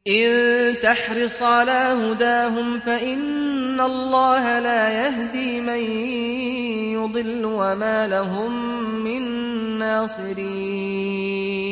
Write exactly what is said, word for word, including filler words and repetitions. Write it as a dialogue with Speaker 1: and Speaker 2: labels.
Speaker 1: إن تحرص على هداهم فإن الله لا يهدي من يضل وما لهم من ناصرين.